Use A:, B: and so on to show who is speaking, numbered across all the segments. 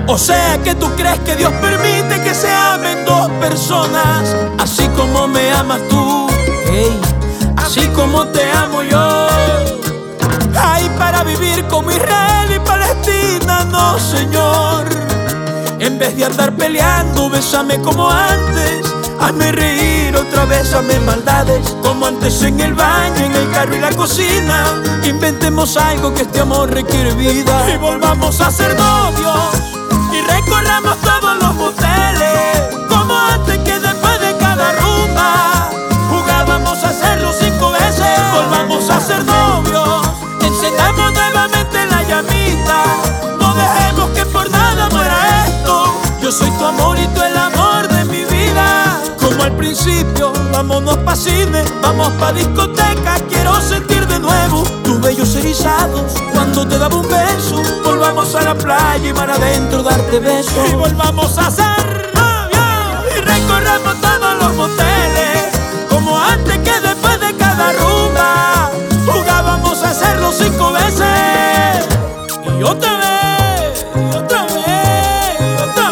A: O sea que tú crees que Dios permite que se amen dos personas, así como me amas tú, hey, así como te amo yo. Ay, para vivir como Israel y Palestina, no, Señor. En vez de andar peleando, bésame como antes. Hazme reír otra vez, hazme maldades como antes en el baño, en el carro y la cocina. Inventemos algo que este amor requiere vida y volvamos a ser novios y recorramos todos los moteles como antes, que después de cada rumba jugábamos a hacerlo 5 veces. Volvamos a ser novios, encendamos nuevamente la llamita. No dejemos que por nada muera esto. Yo soy tu amor y tú el amor de mi vida. Como al principio, vámonos pa' cine, vamos pa' discoteca. Quiero sentir de nuevo tus vellos erizados cuando te daba un beso. Volvamos a la playa y mar adentro darte besos. Y volvamos a ser novios y recorramos todos los moteles como antes, que después de cada rumba jugábamos a hacerlo 5 veces. Y otra vez, y otra vez, y otra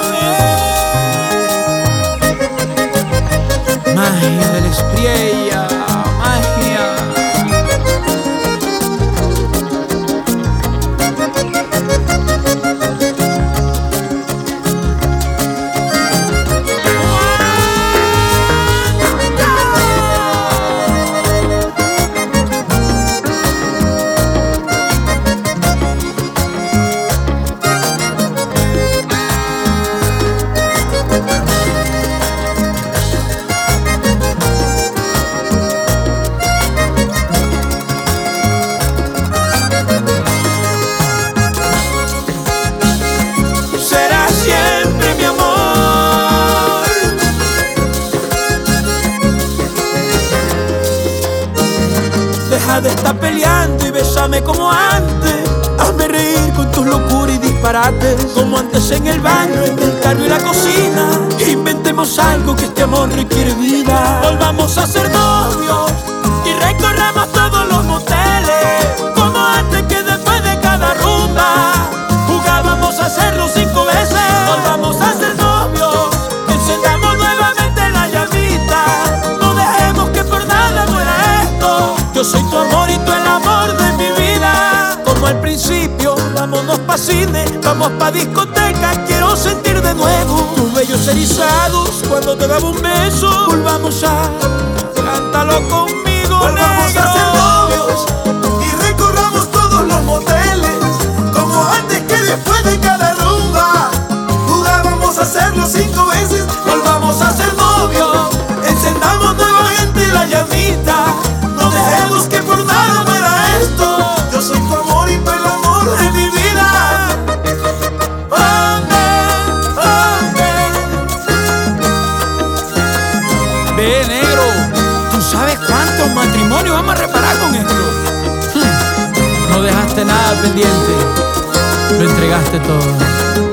A: vez. Magia del Espriella, magia. Deja de estar peleando y bésame como antes. Hazme reír con tus locuras y disparates como antes en el baño, en el carro y la cocina. Inventemos algo que este amor requiere vida. Volvamos a ser novios y recorramos todos los moteles como antes, que después de cada rumba jugábamos a hacerlo 5 veces. Volvamos a ser novios, encendamos nuevamente la llamita. No dejemos que por nada muera esto. Yo soy tu amor y tú el amor de mi vida. Como al principio, vámonos pa' cine, vamos pa' discoteca. Quiero sentir de nuevo tus vellos erizados cuando te daba un beso. Volvamos a, cántalo conmigo,
B: volvamos
A: negro.
B: a ser novios y recorramos todos los moteles como antes, que después de cada rumba jugábamos a hacerlo 5 veces. Volvamos a ser novios, encendamos nuevamente la llamita. No dejemos que por nada muera esto. Yo soy tu amor y tú el amor de mi vida. Amén, amén.
A: Ve, negro, ¿tú sabes cuántos matrimonios vamos a reparar con esto? No dejaste nada pendiente, lo entregaste todo.